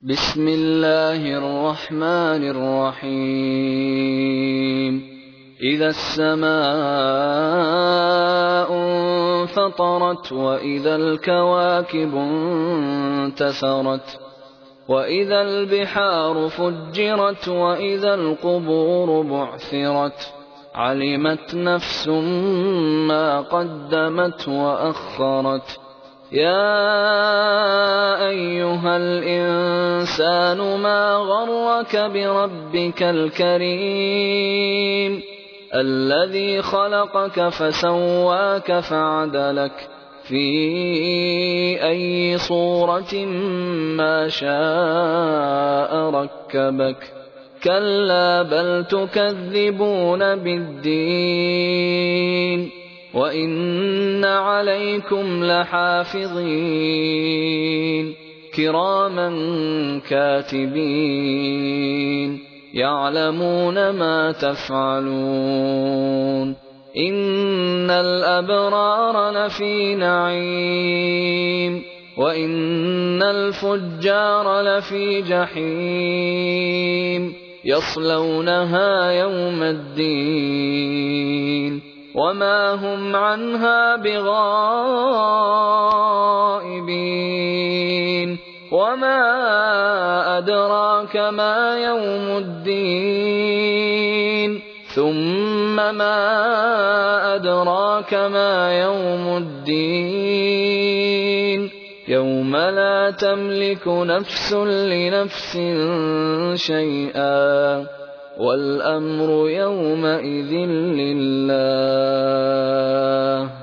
بسم الله الرحمن الرحيم إذا السماء انفطرت وإذا الكواكب انتثرت وإذا البحار فجرت وإذا القبور بعثرت علمت نفس ما قدمت وأخرت يا أيها الإنسان ما غرك بربك الكريم الذي خلقك فسواك فعدلك في أي صورة ما شاء ركبك كلا بل تكذبون بالدين وإن عليكم لحافظين كراما كاتبين يعلمون ما تفعلون إن الأبرار لفي نعيم وإن الفجار لفي جحيم يصلونها يوم الدين وما هم عنها بغائبين وما أدراك ما يوم الدين ثم ما أدراك ما يوم الدين يوم لا تملك نفس لنفس شيئا والأمر يومئذ لله